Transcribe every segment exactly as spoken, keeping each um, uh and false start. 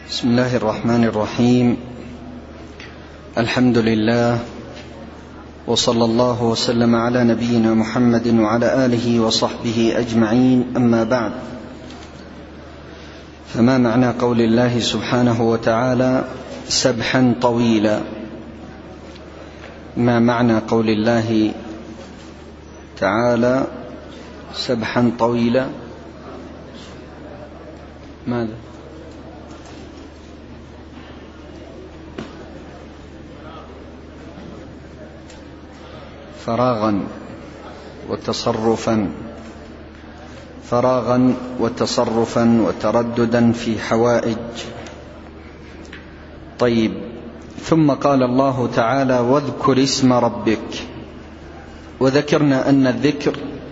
بسم الله الرحمن الرحيم. الحمد لله، وصلى الله وسلم على نبينا محمد وعلى آله وصحبه أجمعين، أما بعد، فما معنى قول الله سبحانه وتعالى سبحا طويلا؟ ما معنى قول الله تعالى سبحا طويلا؟ ماذا؟ فراغا وتصرفا فراغا وتصرفا وترددا في حوائج. طيب، ثم قال الله تعالى واذكر اسم ربك. وذكرنا أن الذكر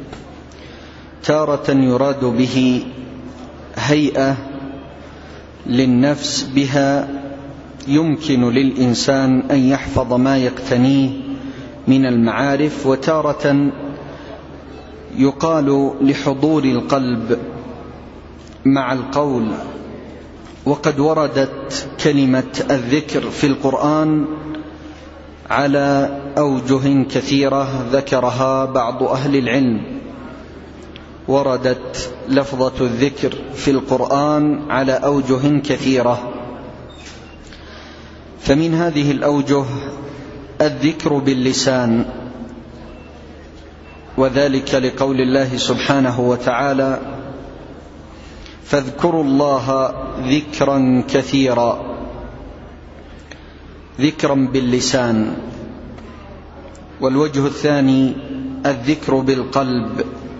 تارة يراد به هيئة للنفس بها يمكن للإنسان أن يحفظ ما يقتنيه من المعارف، وتارة يقال لحضور القلب مع القول. وقد وردت كلمة الذكر في القرآن على أوجه كثيرة ذكرها بعض أهل العلم. وردت لفظة الذكر في القرآن على أوجه كثيرة، فمن هذه الأوجه الذكر باللسان، وذلك لقول الله سبحانه وتعالى فاذكروا الله ذكرا كثيرا، ذكرا باللسان. والوجه الثاني الذكر بالقلب.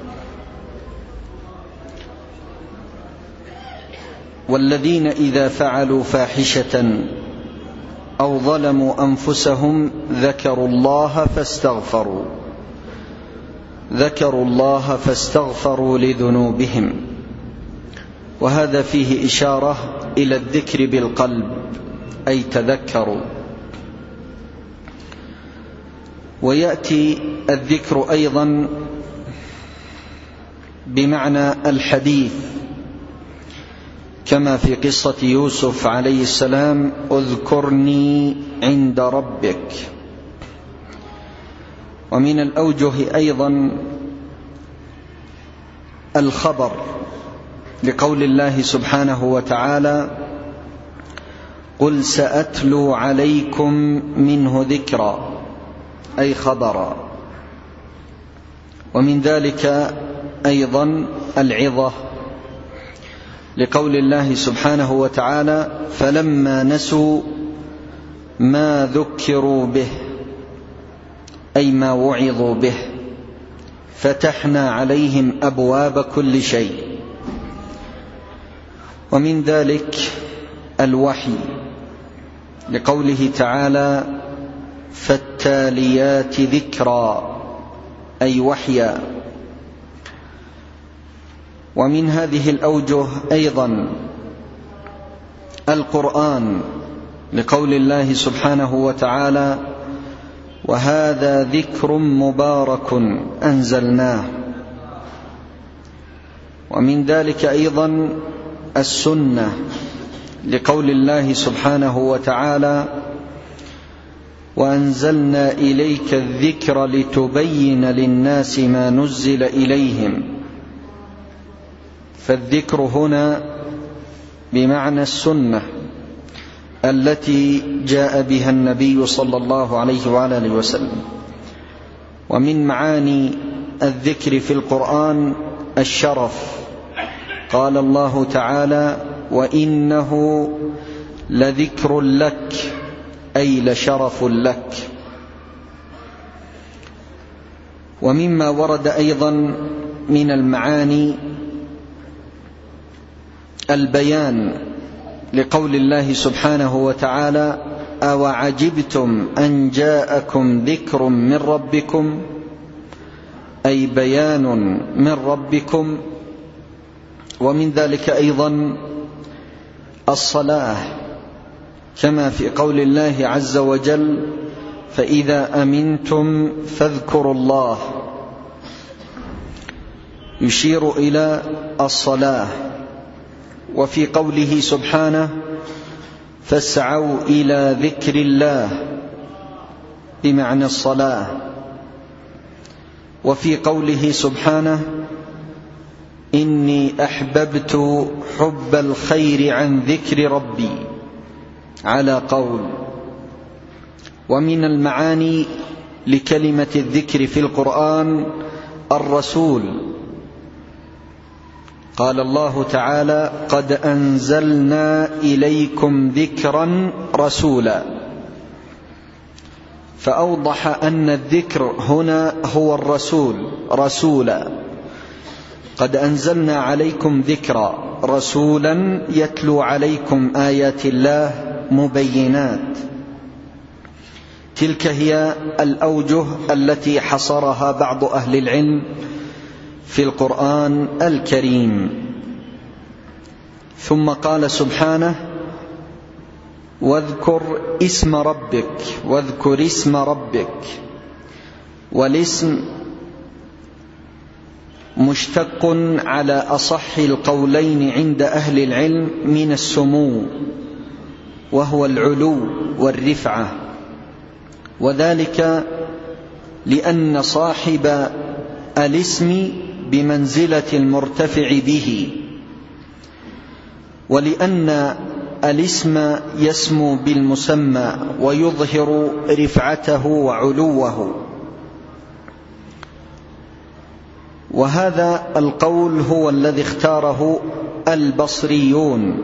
والذين إذا فعلوا فاحشة أو ظلموا أنفسهم ذكروا الله فاستغفروا ذكروا الله فاستغفروا لذنوبهم. وهذا فيه إشارة إلى الذكر بالقلب، أي تذكروا. ويأتي الذكر أيضا بمعنى الحديث، كما في قصة يوسف عليه السلام اذكرني عند ربك. ومن الأوجه أيضا الخبر، لقول الله سبحانه وتعالى قل سأتلو عليكم منه ذكرا، أي خبرا. ومن ذلك أيضا العظة، لقول الله سبحانه وتعالى فلما نسوا ما ذكروا به، أي ما وعظوا به، فتحنا عليهم أبواب كل شيء. ومن ذلك الوحي، لقوله تعالى فالتاليات ذكرا، أي وحيا. ومن هذه الأوجه أيضا القرآن، لقول الله سبحانه وتعالى وهذا ذكر مبارك أنزلناه. ومن ذلك أيضا السنة، لقول الله سبحانه وتعالى وأنزلنا إليك الذكر لتبين للناس ما نزل إليهم. فالذكر هنا بمعنى السنة التي جاء بها النبي صلى الله عليه وعلى آله وسلم. ومن معاني الذكر في القرآن الشرف، قال الله تعالى وإنه لذكر لك، أي لشرف لك. ومما ورد أيضا من المعاني البيان، لقول الله سبحانه وتعالى أوعجبتم أن جاءكم ذكر من ربكم، أي بيان من ربكم. ومن ذلك أيضا الصلاة، كما في قول الله عز وجل فإذا أمنتم فاذكروا الله، يشير إلى الصلاة. وفي قوله سبحانه فاسعوا إلى ذكر الله بمعنى الصلاة. وفي قوله سبحانه إني أحببت حب الخير عن ذكر ربي على قول. ومن المعاني لكلمة الذكر في القرآن الرسول، قال الله تعالى قد أنزلنا إليكم ذكرا رسولا، فأوضح أن الذكر هنا هو الرسول رسولا. قد أنزلنا عليكم ذكرا رسولا يتلو عليكم آيات الله مبينات. تلك هي الأوجه التي حصرها بعض أهل العلم في القرآن الكريم. ثم قال سبحانه واذكر اسم ربك، واذكر اسم ربك. والاسم مشتق على أصح القولين عند أهل العلم من السمو، وهو العلو والرفعة، وذلك لأن صاحب الاسم بمنزلة المرتفع به، ولأن الاسم يسمو بالمسمى ويظهر رفعته وعلوه. وهذا القول هو الذي اختاره البصريون،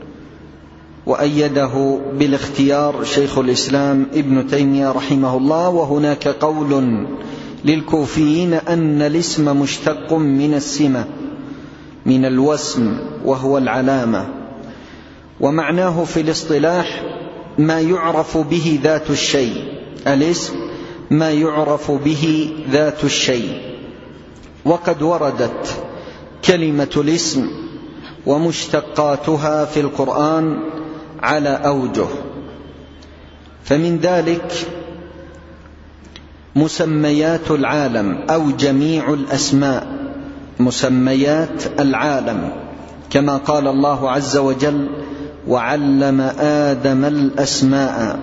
وأيده بالاختيار شيخ الإسلام ابن تيمية رحمه الله. وهناك قول للكوفيين أن الاسم مشتق من السمة، من الوسم، وهو العلامة، ومعناه في الاصطلاح ما يعرف به ذات الشيء. الاسم ما يعرف به ذات الشيء. وقد وردت كلمة الاسم ومشتقاتها في القرآن على أوجه، فمن ذلك مسميات العالم أو جميع الأسماء، مسميات العالم، كما قال الله عز وجل وعلم آدم الأسماء،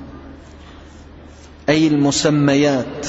أي المسميات.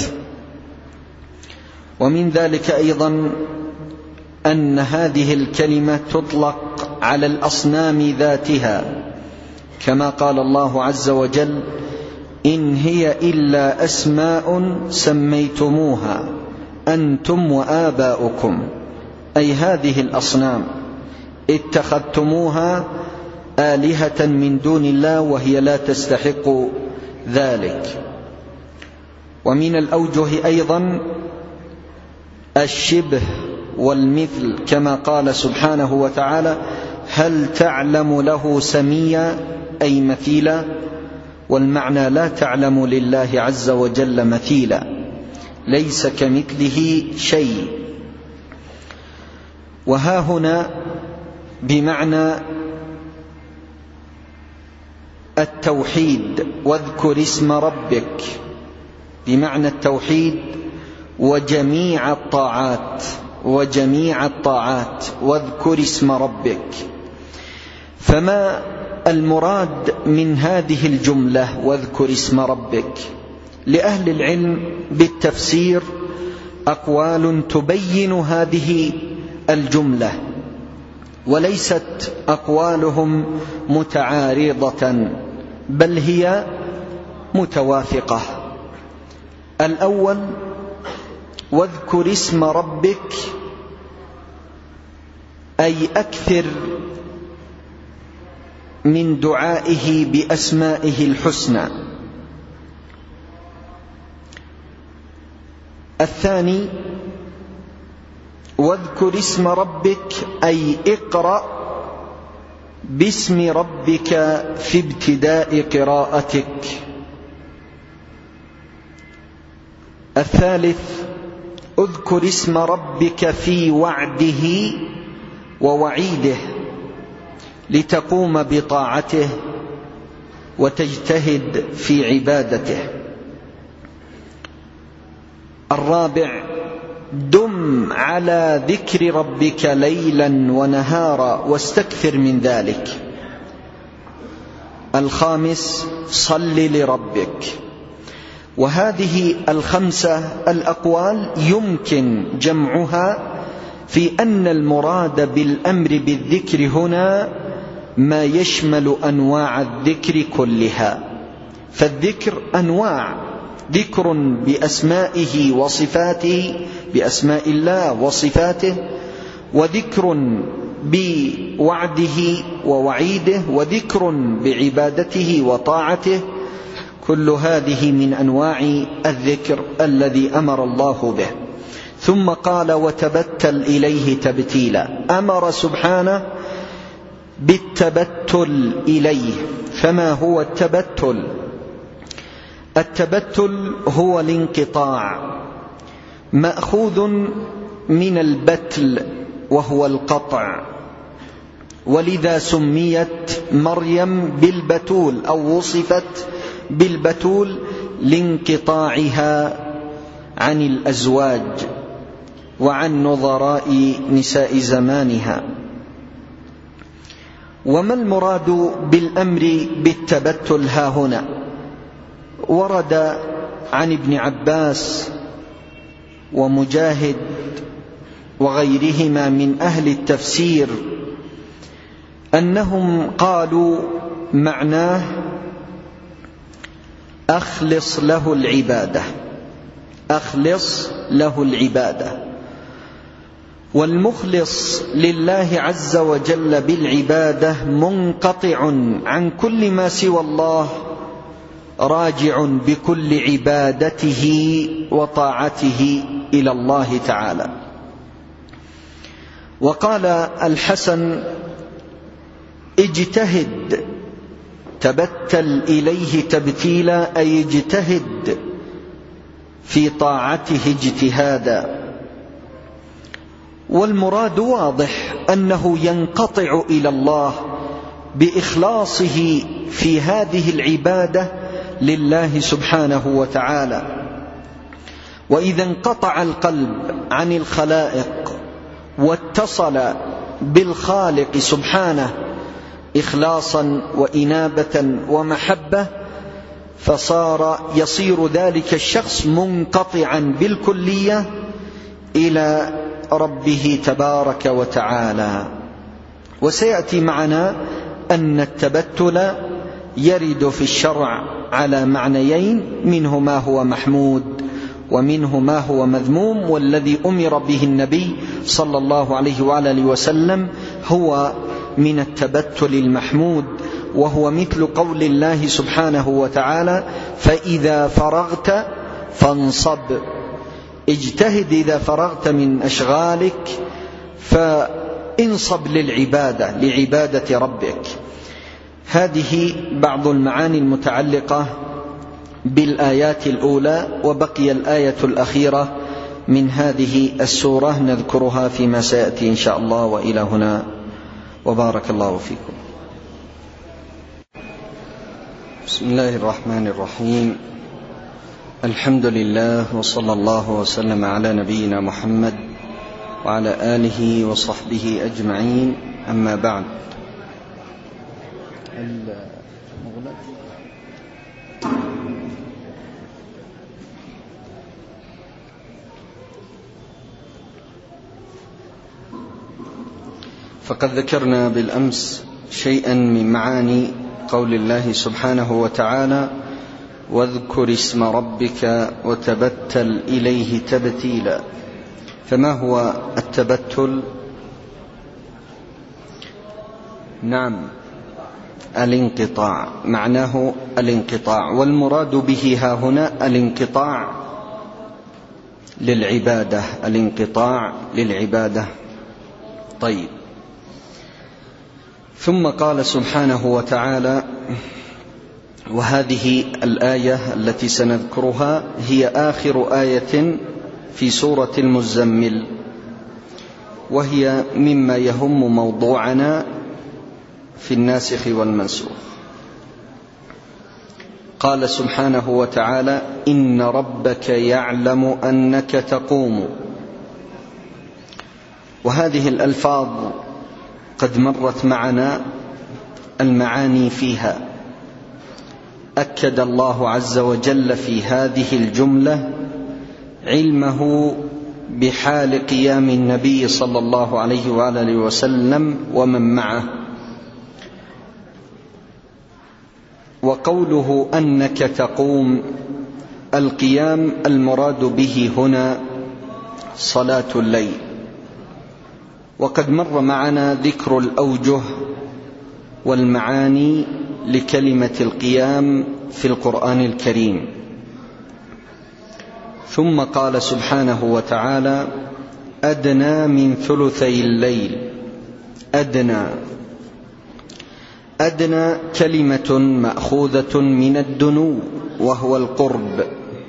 ومن ذلك أيضا أن هذه الكلمة تطلق على الأصنام ذاتها، كما قال الله عز وجل إن هي إلا أسماء سميتموها أنتم وآباؤكم، أي هذه الأصنام اتخذتموها آلهة من دون الله وهي لا تستحق ذلك. ومن الأوجه أيضا الشبه والمثل، كما قال سبحانه وتعالى هل تعلم له سميا أي مثيلا، والمعنى لا تعلم لله عز وجل مثيلا، ليس كمثله شيء. وها هنا بمعنى التوحيد، واذكر اسم ربك، بمعنى التوحيد وجميع الطاعات، وجميع الطاعات واذكر اسم ربك. فما المراد من هذه الجملة واذكر اسم ربك؟ لأهل العلم بالتفسير أقوال تبين هذه الجملة، وليست أقوالهم متعارضة، بل هي متوافقة. الأول واذكر اسم ربك أي أكثر من دعائه بأسمائه الحسنى. الثاني واذكر اسم ربك أي اقرأ باسم ربك في ابتداء قراءتك. الثالث اذكر اسم ربك في وعده ووعيده لتقوم بطاعته وتجتهد في عبادته. الرابع دم على ذكر ربك ليلا ونهارا واستكثر من ذلك. الخامس صل لربك. وهذه الخمسة الأقوال يمكن جمعها في أن المراد بالأمر بالذكر هنا ما يشمل أنواع الذكر كلها. فالذكر أنواع: ذكر بأسمائه وصفاته، بأسماء الله وصفاته، وذكر بوعده ووعيده، وذكر بعبادته وطاعته. كل هذه من أنواع الذكر الذي أمر الله به. ثم قال: وتبتل إليه تبتيلا. أمر سبحانه بالتبتل إليه. فما هو التبتل؟ التبتل هو الانقطاع، مأخوذ من البتل وهو القطع، ولذا سميت مريم بالبتول أو وصفت بالبتول لانقطاعها عن الأزواج وعن نظراء نساء زمانها. وما المراد بالأمر بالتبتل ها هنا؟ ورد عن ابن عباس ومجاهد وغيرهما من أهل التفسير أنهم قالوا معناه أخلص له العبادة، أخلص له العبادة. والمخلص لله عز وجل بالعبادة منقطع عن كل ما سوى الله، راجع بكل عبادته وطاعته إلى الله تعالى. وقال الحسن: اجتهد، تبتل إليه تبتيلا، أي اجتهد في طاعته اجتهادا. والمراد واضح أنه ينقطع إلى الله بإخلاصه في هذه العبادة لله سبحانه وتعالى. وإذا انقطع القلب عن الخلائق واتصل بالخالق سبحانه إخلاصا وإنابة ومحبة، فصار يصير ذلك الشخص منقطعا بالكلية إلى ربه تبارك وتعالى. وسيأتي معنا أن التبتل يرد في الشرع على معنيين: منه ما هو محمود ومنه ما هو مذموم. والذي أمر به النبي صلى الله عليه وآله وسلم هو من التبتل المحمود، وهو مثل قول الله سبحانه وتعالى: فإذا فرغت فانصب. اجتهد إذا فرغت من أشغالك فانصب للعبادة، لعبادة ربك. هذه بعض المعاني المتعلقة بالآيات الأولى. وبقي الآية الأخيرة من هذه السورة نذكرها فيما سيأتي إن شاء الله. وإلى هنا وبارك الله فيكم. بسم الله الرحمن الرحيم. الحمد لله، وصلى الله وسلم على نبينا محمد وعلى آله وصحبه أجمعين. أما بعد، فقد ذكرنا بالأمس شيئا من معاني قول الله سبحانه وتعالى: واذكر اسم ربك وتبتل إليه تبتيلا. فما هو التبتل؟ نعم، الانقطاع، معناه الانقطاع. والمراد به ها هنا الانقطاع للعبادة، الانقطاع للعبادة. طيب، ثم قال سبحانه وتعالى: وهذه الآية التي سنذكرها هي آخر آية في سورة المزمل، وهي مما يهم موضوعنا في الناسخ والمنسوخ. قال سبحانه وتعالى: إن ربك يعلم أنك تقوم. وهذه الألفاظ قد مرت معنا المعاني فيها، أكد الله عز وجل في هذه الجملة علمه بحال قيام النبي صلى الله عليه وآله وسلم ومن معه. وقوله أنك تقوم، القيام المراد به هنا صلاة الليل. وقد مر معنا ذكر الأوجه والمعاني لكلمة القيام في القرآن الكريم. ثم قال سبحانه وتعالى: أدنى من ثلثي الليل. أدنى أدنى كلمة مأخوذة من الدنو وهو القرب،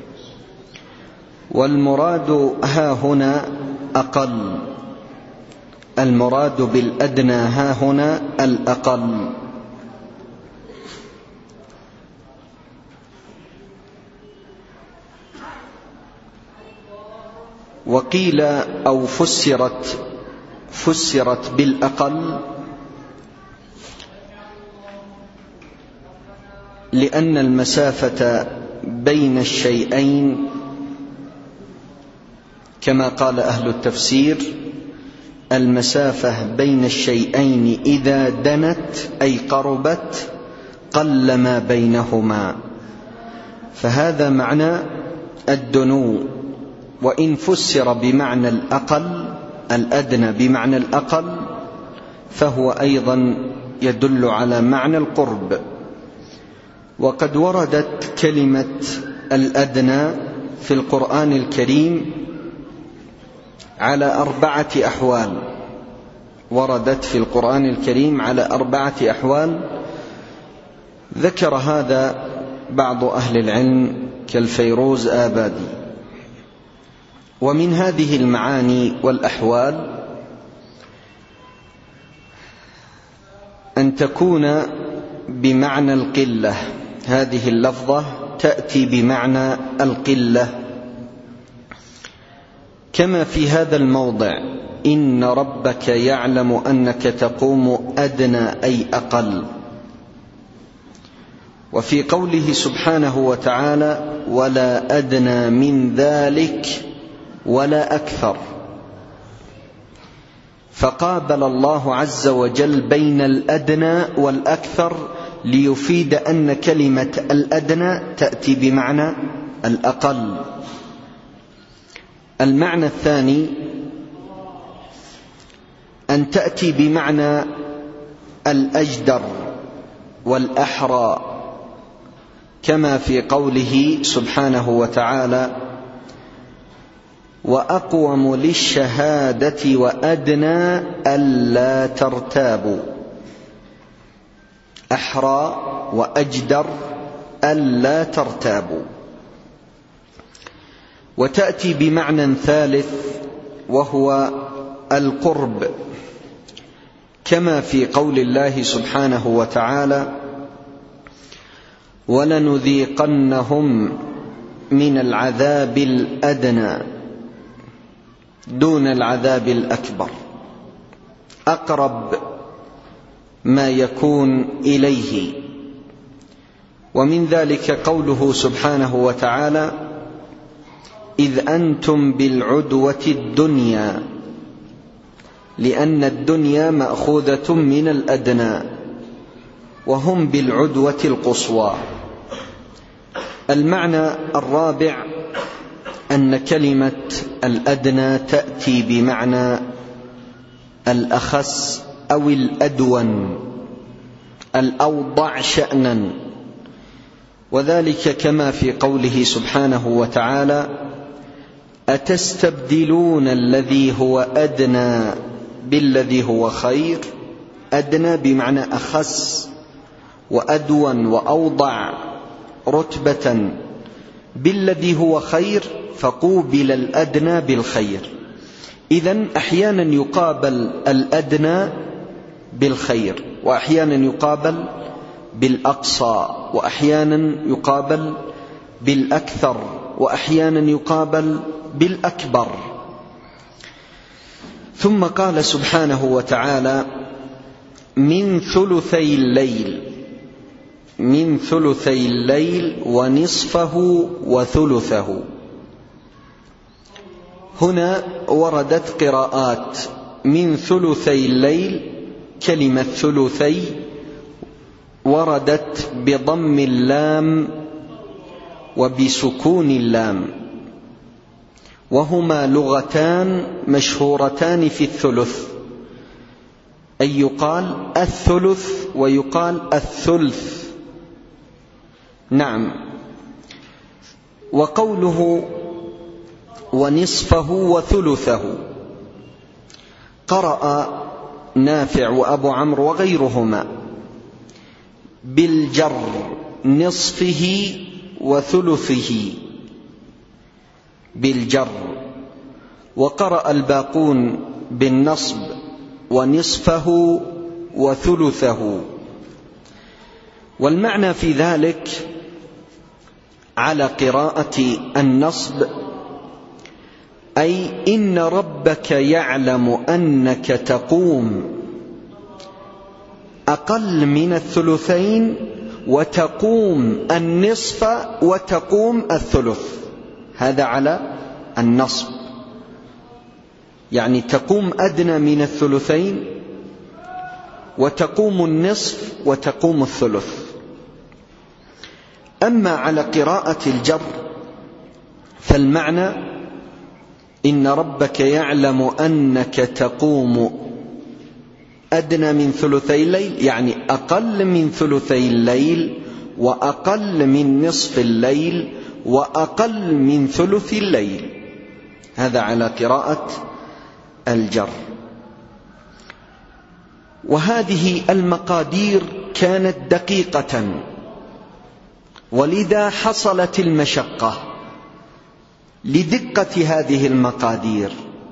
والمراد ها هنا أقل. المراد بالأدنى ها هنا الأقل. وقيل أو فسرت فسرت بالأقل لأن المسافة بين الشيئين كما قال أهل التفسير: المسافة بين الشيئين إذا دنت أي قربت قل ما بينهما، فهذا معنى الدنو. وإن فسر بمعنى الأقل، الأدنى بمعنى الأقل، فهو أيضا يدل على معنى القرب. وقد وردت كلمة الأدنى في القرآن الكريم على أربعة أحوال. وردت في القرآن الكريم على أربعة أحوال، ذكر هذا بعض أهل العلم كالفيروز آبادي. ومن هذه المعاني والأحوال أن تكون بمعنى القلة. هذه اللفظة تأتي بمعنى القلة، كما في هذا الموضع: إن ربك يعلم أنك تقوم أدنى أي أقل. وفي قوله سبحانه وتعالى: ولا أدنى من ذلك ولا أكثر، فقابل الله عز وجل بين الأدنى والأكثر ليفيد أن كلمة الأدنى تأتي بمعنى الأقل. المعنى الثاني أن تأتي بمعنى الأجدر والأحرى، كما في قوله سبحانه وتعالى: وأقوم للشهادة وأدنى ألا ترتابوا. أحرى وأجدر ألا ترتابوا. وتأتي بمعنى ثالث وهو القرب، كما في قول الله سبحانه وتعالى: ولنذيقنهم من العذاب الأدنى دون العذاب الأكبر، أقرب ما يكون إليه. ومن ذلك قوله سبحانه وتعالى: إذ أنتم بالعدوة الدنيا، لأن الدنيا مأخوذة من الأدنى وهم بالعدوة القصوى. المعنى الرابع أن كلمة الأدنى تأتي بمعنى الأخس أو الأدون، الأوضع شأنا، وذلك كما في قوله سبحانه وتعالى: أتستبدلون الذي هو أدنى بالذي هو خير. أدنى بمعنى أخس، وأدون وأوضع رتبة بالذي هو خير، فقوبل الأدنى بالخير. إذن أحيانا يقابل الأدنى بالخير، وأحيانا يقابل بالأقصى، وأحيانا يقابل بالأكثر، وأحيانا يقابل بالأكبر. ثم قال سبحانه وتعالى: من ثلثي الليل. من ثلثي الليل ونصفه وثلثه. هنا وردت قراءات من ثلثي الليل، كلمة ثلثي وردت بضم اللام وبسكون اللام، وهما لغتان مشهورتان في الثلث، أي يقال الثلث ويقال الثلث. نعم. وقوله ونصفه وثلثه، قرأ نافع وأبو عمرو وغيرهما بالجر نصفه وثلثه بالجر، وقرأ الباقون بالنصب ونصفه وثلثه. والمعنى في ذلك على قراءة النصب، أي إن ربك يعلم أنك تقوم أقل من الثلثين وتقوم النصف وتقوم الثلث، هذا على النصب، يعني تقوم أدنى من الثلثين وتقوم النصف وتقوم الثلث. أما على قراءة الجر فالمعنى إن ربك يعلم أنك تقوم أدنى من ثلثي الليل، يعني أقل من ثلثي الليل وأقل من نصف الليل وأقل من ثلث الليل، هذا على قراءة الجر. وهذه المقادير كانت دقيقة، ولذا حصلت المشقة لدقة هذه المقادير،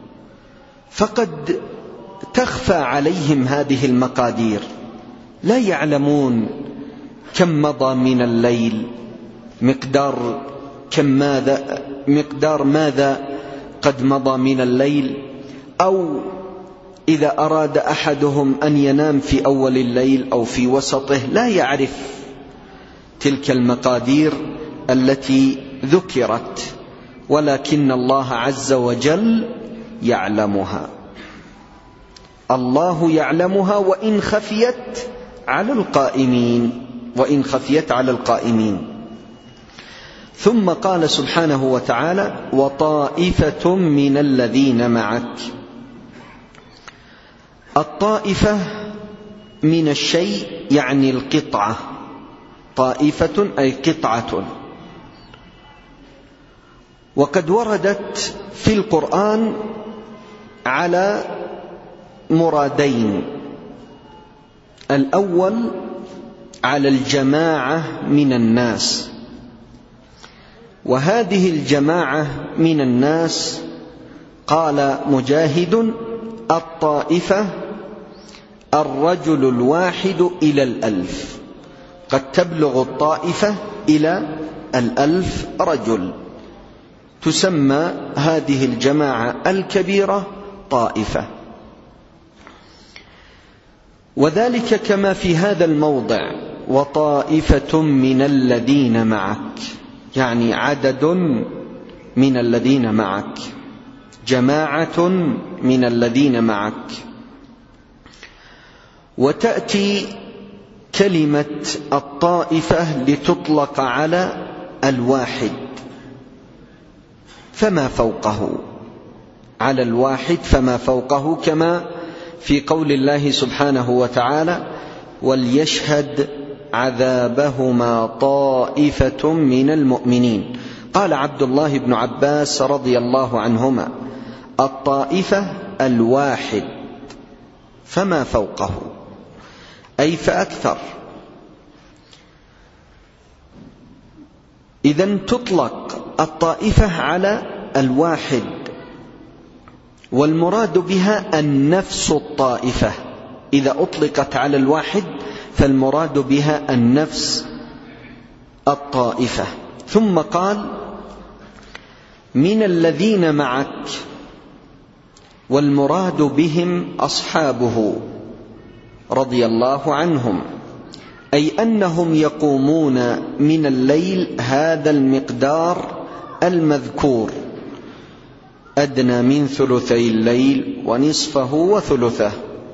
فقد تخفى عليهم هذه المقادير، لا يعلمون كم مضى من الليل، مقدار كم ماذا مقدار ماذا قد مضى من الليل، أو إذا أراد أحدهم أن ينام في أول الليل أو في وسطه لا يعرف تلك المقادير التي ذكرت، ولكن الله عز وجل يعلمها. الله يعلمها وإن خفيت على القائمين وإن خفيت على القائمين. ثم قال سبحانه وتعالى وطائفة من الذين معك. الطائفة من الشيء يعني القطعة، طائفة أي قطعة. وقد وردت في القرآن على مرادين: الأول على الجماعة من الناس، وهذه الجماعة من الناس قال مجاهد الطائفة الرجل الواحد إلى الألف، قد تبلغ الطائفة إلى الألف رجل، تسمى هذه الجماعة الكبيرة طائفة. وذلك كما في هذا الموضع وطائفة من الذين معك، يعني عدد من الذين معك، جماعة من الذين معك. وتأتي كلمة الطائفة لتطلق على الواحد فما فوقه، على الواحد فما فوقه، كما في قول الله سبحانه وتعالى وليشهد عذابهما طائفة من المؤمنين. قال عبد الله بن عباس رضي الله عنهما الطائفة الواحد فما فوقه، أي فأكثر. إذن تطلق الطائفة على الواحد، والمراد بها النفس الطائفة. إذا أطلقت على الواحد فالمراد بها النفس الطائفة. ثم قال من الذين معك، والمراد بهم أصحابه رضي الله عنهم، أي أنهم يقومون من الليل هذا المقدار المذكور، أدنى من ثلثي الليل ونصفه وثلثه.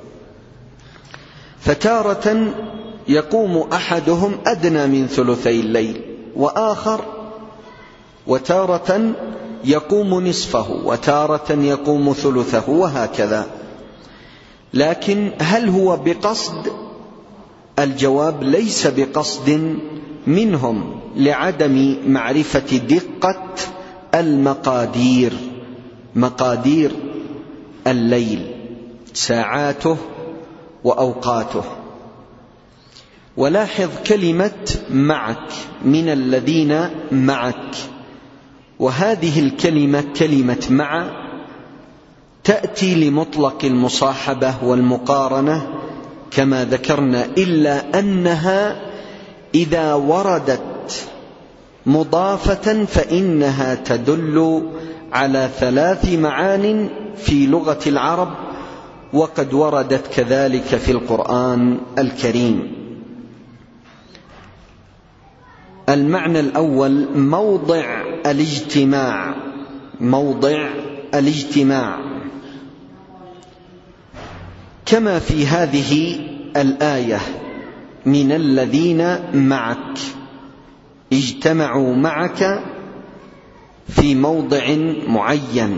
فتارة يقوم أحدهم أدنى من ثلثي الليل وآخر، وتارة يقوم نصفه، وتارة يقوم ثلثه، وهكذا. لكن هل هو بقصد؟ الجواب ليس بقصد منهم، لعدم معرفة دقة المقادير، مقادير الليل، ساعاته وأوقاته. ولاحظ كلمة معك، من الذين معك، وهذه الكلمة كلمة مع تأتي لمطلق المصاحبة والمقارنة كما ذكرنا، إلا أنها إذا وردت مضافة فإنها تدل على ثلاث معان في لغة العرب، وقد وردت كذلك في القرآن الكريم. المعنى الأول موضع الاجتماع، موضع الاجتماع، كما في هذه الآية من الذين معك، اجتمعوا معك في موضع معين.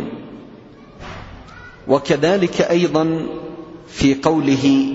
وكذلك أيضا في قوله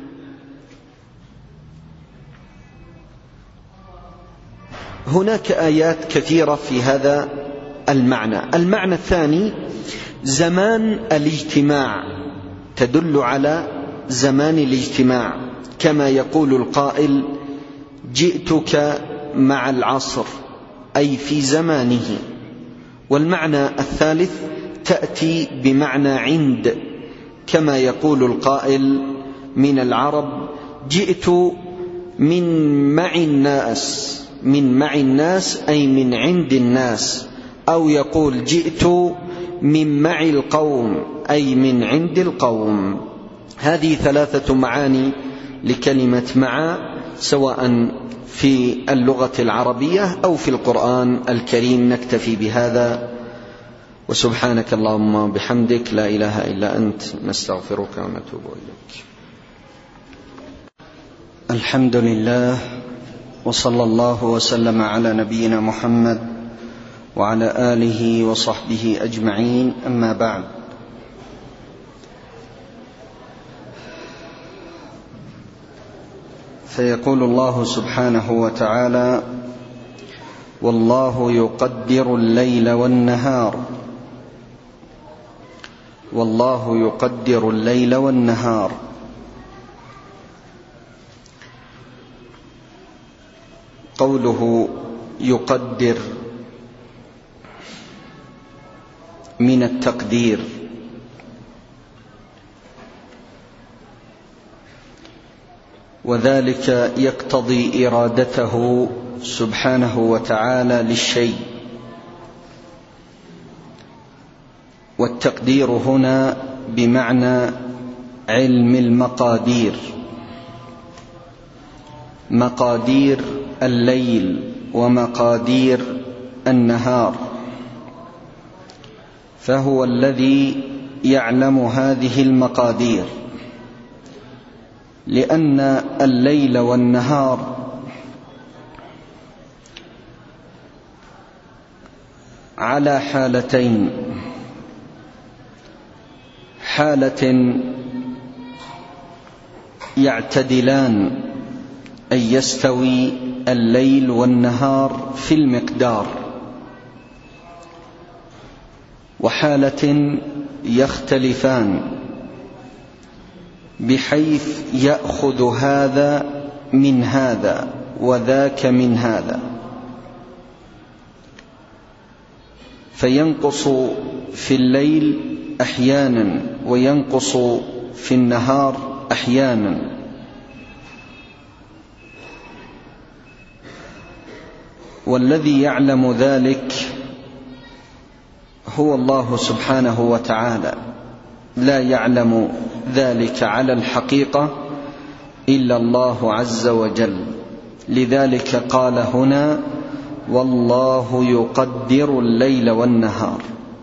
هناك آيات كثيرة في هذا المعنى. المعنى الثاني زمان الاجتماع، تدل على زمان الاجتماع، كما يقول القائل جئتك مع العصر، أي في زمانه. والمعنى الثالث تأتي بمعنى عند، كما يقول القائل من العرب جئت من مع الناس، من مع الناس أي من عند الناس، أو يقول جئت من مع القوم أي من عند القوم. هذه ثلاثة معاني لكلمة مع، سواء في اللغة العربية أو في القرآن الكريم. نكتفي بهذا، وسبحانك اللهم وبحمدك، لا إله إلا أنت، نستغفرك ونتوب إليك. الحمد لله، وصلى الله وسلم على نبينا محمد وعلى آله وصحبه أجمعين، أما بعد. فيقول الله سبحانه وتعالى: والله يقدر الليل والنهار، والله يقدر الليل والنهار. قوله يقدر من التقدير، وذلك يقتضي إرادته سبحانه وتعالى للشيء. والتقدير هنا بمعنى علم المقادير، مقادير الليل ومقادير النهار، فهو الذي يعلم هذه المقادير، لأن الليل والنهار على حالتين: حالة يعتدلان، أي يستوي الليل والنهار في المقدار، وحالة يختلفان بحيث يأخذ هذا من هذا وذاك من هذا، فينقص في الليل أحيانا وينقص في النهار أحيانا. والذي يعلم ذلك هو الله سبحانه وتعالى، لا يعلم ذلك على الحقيقة إلا الله عز وجل، لذلك قال هنا: والله يقدر الليل والنهار.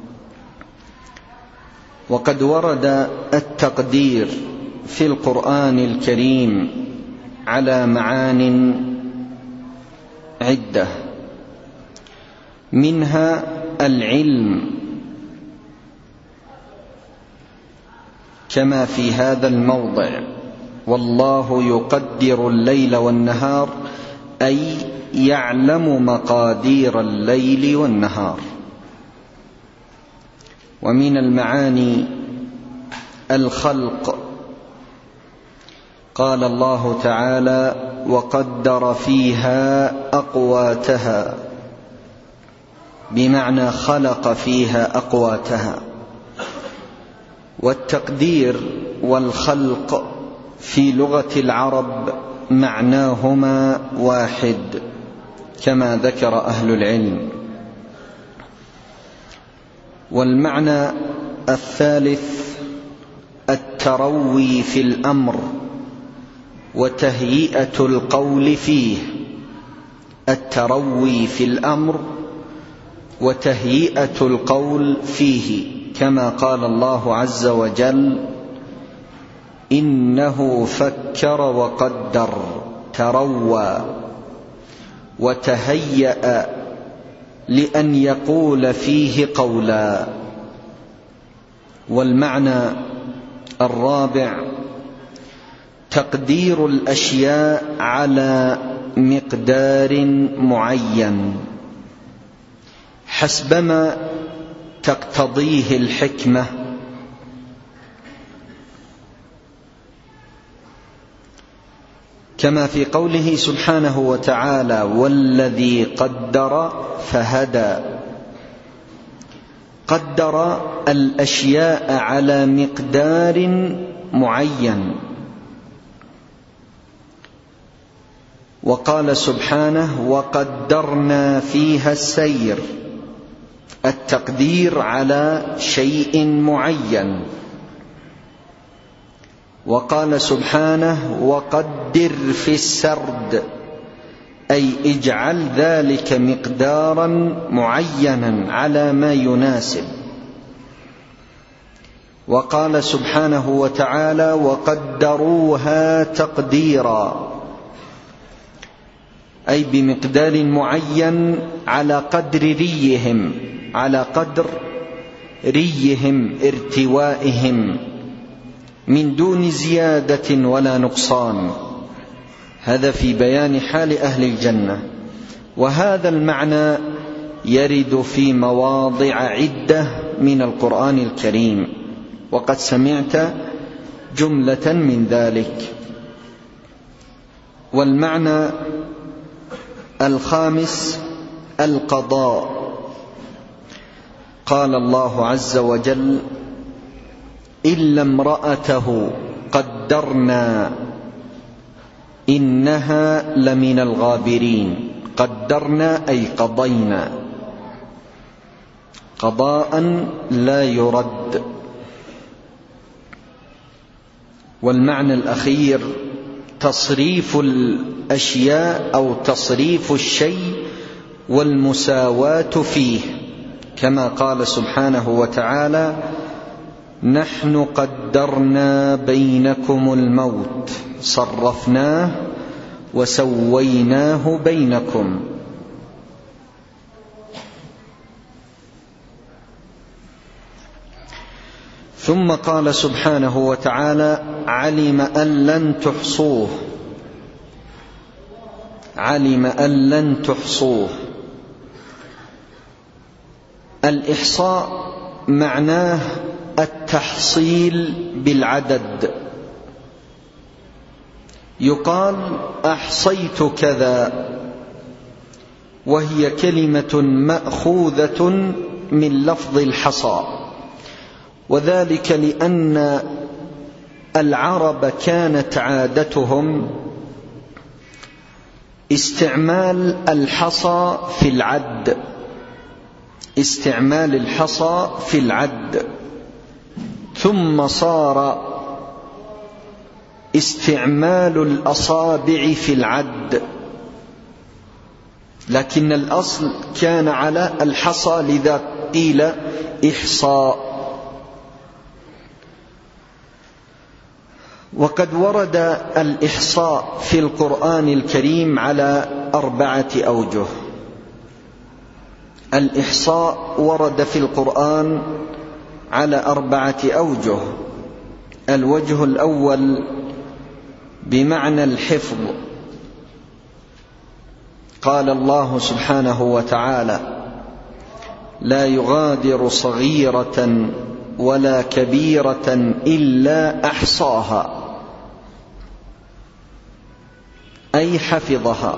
وقد ورد التقدير في القرآن الكريم على معان عدة، منها العلم كما في هذا الموضع: والله يقدر الليل والنهار، أي يعلم مقادير الليل والنهار. ومن المعاني الخلق، قال الله تعالى: وقدر فيها أقواتها، بمعنى خلق فيها أقواتها. والتقدير والخلق في لغة العرب معناهما واحد كما ذكر أهل العلم. والمعنى الثالث التروي في الأمر وتهيئة القول فيه، التروي في الأمر وتهيئة القول فيه، كما قال الله عز وجل: إنه فكر وقدر، تروى وتهيأ لأن يقول فيه قولا. والمعنى الرابع تقدير الأشياء على مقدار معين حسبما تقتضيه الحكمة، كما في قوله سبحانه وتعالى: والذي قدر فهدى. قدر الأشياء على مقدار معين. وقال سبحانه: وقدرنا فيها السير، التقدير على شيء معين. وقال سبحانه: وقدر في السرد، أي اجعل ذلك مقدارا معينا على ما يناسب. وقال سبحانه وتعالى: وقدروها تقديرا، أي بمقدار معين على قدر ريهم، على قدر ريهم ارتوائهم، من دون زيادة ولا نقصان. هذا في بيان حال أهل الجنة. وهذا المعنى يرد في مواضع عدة من القرآن الكريم، وقد سمعت جملة من ذلك. والمعنى الخامس القضاء. قال الله عز وجل: إلا امرأته قدرنا إنها لمن الغابرين. قدرنا أي قضينا، قضاء لا يرد. والمعنى الأخير تصريف الأشياء أو تصريف الشيء والمساواة فيه، كما قال سبحانه وتعالى: نحن قدرنا بينكم الموت صرفناه وسويناه بينكم. ثم قال سبحانه وتعالى: علم أن لن تحصوه، علم أن لن تحصوه. الإحصاء معناه التحصيل بالعدد. يقال: أحصيت كذا، وهي كلمة مأخوذة من لفظ الحصى، وذلك لأن العرب كانت عادتهم استعمال الحصى في العد، استعمال الحصى في العد، ثم صار استعمال الأصابع في العد، لكن الأصل كان على الحصى، لذا قيل إحصاء. وقد ورد الإحصاء في القرآن الكريم على أربعة أوجه. الإحصاء ورد في القرآن على أربعة أوجه. الوجه الأول بمعنى الحفظ، قال الله سبحانه وتعالى: لا يغادر صغيرة ولا كبيرة إلا أحصاها، أي حفظها.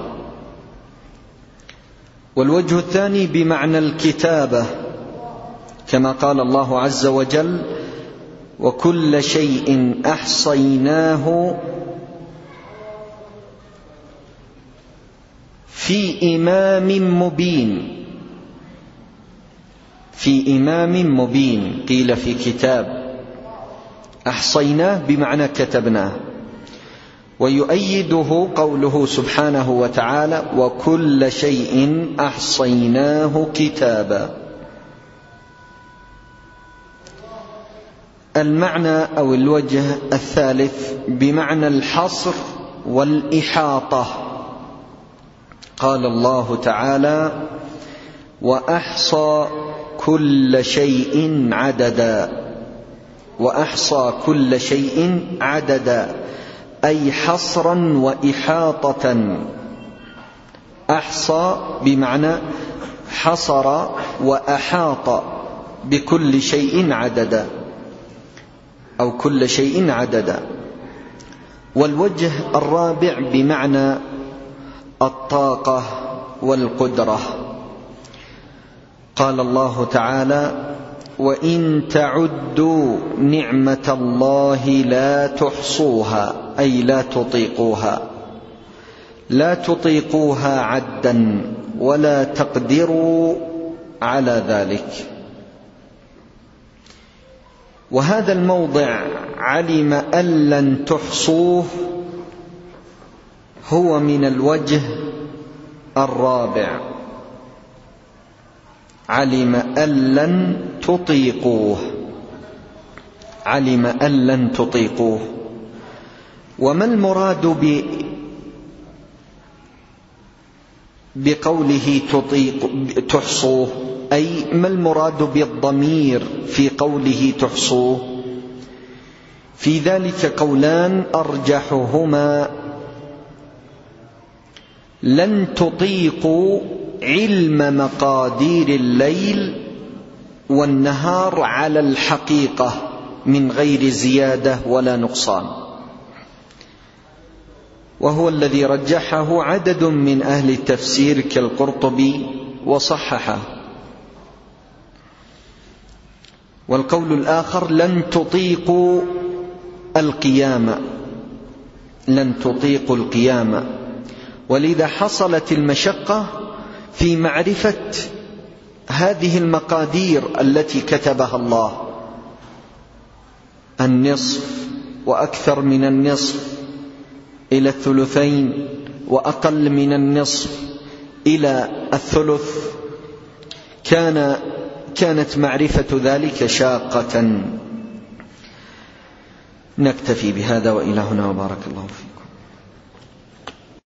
والوجه الثاني بمعنى الكتابة، كما قال الله عز وجل: وكل شيء أحصيناه في إمام مبين. في إمام مبين، قيل في كتاب. أحصيناه بمعنى كتبناه. ويؤيده قوله سبحانه وتعالى: وكل شيء أحصيناه كتابا. المعنى أو الوجه الثالث بمعنى الحصر والإحاطة، قال الله تعالى: وأحصى كل شيء عددا. وأحصى كل شيء عددا، أي حصرا وإحاطة. أحصى بمعنى حصر وأحاط بكل شيء عددا، أو كل شيء عددا. والوجه الرابع بمعنى الطاقة والقدرة، قال الله تعالى: وإن تعدوا نعمة الله لا تحصوها، أي لا تطيقوها. لا تطيقوها عدا ولا تقدروا على ذلك. وهذا الموضع علم أن لن تحصوه هو من الوجه الرابع. علم أن لن تطيقوه، علم أن لن تطيقوه. وما المراد ب بقوله تطيق تحصوه؟ أي ما المراد بالضمير في قوله تحصوه؟ في ذلك قولان أرجحهما: لن تطيقوا علم مقادير الليل والنهار على الحقيقة من غير زيادة ولا نقصان. وهو الذي رجحه عدد من أهل التفسير كالقرطبي وصححه. والقول الآخر: لن تطيقوا القيامة، لن تطيقوا القيامة. ولذا حصلت المشقة في معرفة هذه المقادير التي كتبها الله: النصف وأكثر من النصف إلى الثلثين، وأقل من النصف إلى الثلث. كان كانت معرفة ذلك شاقة. نكتفي بهذا، وإلى هنا، وبارك الله فيك.